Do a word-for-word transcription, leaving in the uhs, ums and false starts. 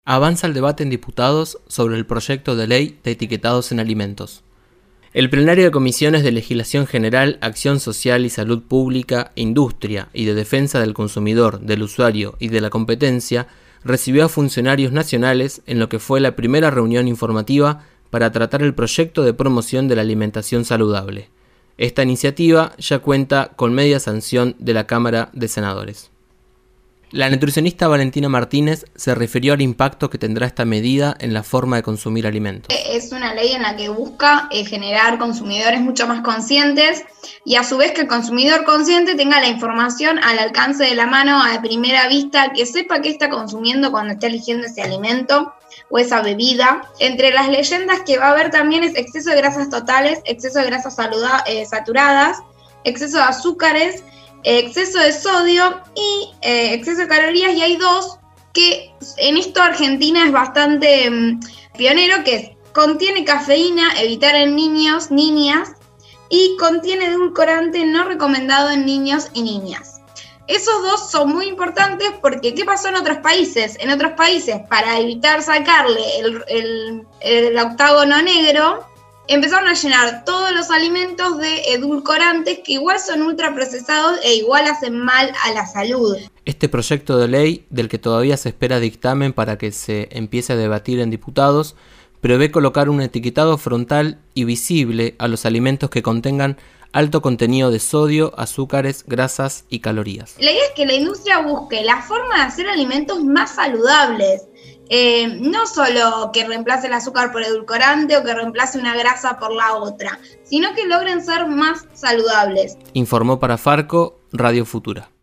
Avanza el debate en diputados sobre el proyecto de ley de etiquetados en alimentos. El plenario de Comisiones de Legislación General, Acción Social y Salud Pública, Industria y de Defensa del Consumidor, del Usuario y de la Competencia recibió a funcionarios nacionales en lo que fue la primera reunión informativa para tratar el proyecto de promoción de la alimentación saludable. Esta iniciativa ya cuenta con media sanción de la Cámara de Senadores. La nutricionista Valentina Martínez se refirió al impacto que tendrá esta medida en la forma de consumir alimentos. Es una ley en la que busca eh, generar consumidores mucho más conscientes y a su vez que el consumidor consciente tenga la información al alcance de la mano a primera vista, que sepa qué está consumiendo cuando está eligiendo ese alimento o esa bebida. Entre las leyendas que va a haber también es exceso de grasas totales, exceso de grasas saluda- eh, saturadas, exceso de azúcares, exceso de sodio y eh, exceso de calorías, y hay dos que en esto Argentina es bastante mmm, pionero, que es, contiene cafeína, evitar en niños, niñas, y contiene edulcorante no recomendado en niños y niñas. Esos dos son muy importantes porque ¿qué pasó en otros países? En otros países, para evitar sacarle el, el, el octágono negro, empezaron a llenar todos los alimentos de edulcorantes que igual son ultraprocesados e igual hacen mal a la salud. Este proyecto de ley, del que todavía se espera dictamen para que se empiece a debatir en diputados, prevé colocar un etiquetado frontal y visible a los alimentos que contengan alto contenido de sodio, azúcares, grasas y calorías. La idea es que la industria busque la forma de hacer alimentos más saludables. Eh, no solo que reemplace el azúcar por edulcorante o que reemplace una grasa por la otra, sino que logren ser más saludables. Informó para Farco, Radio Futura.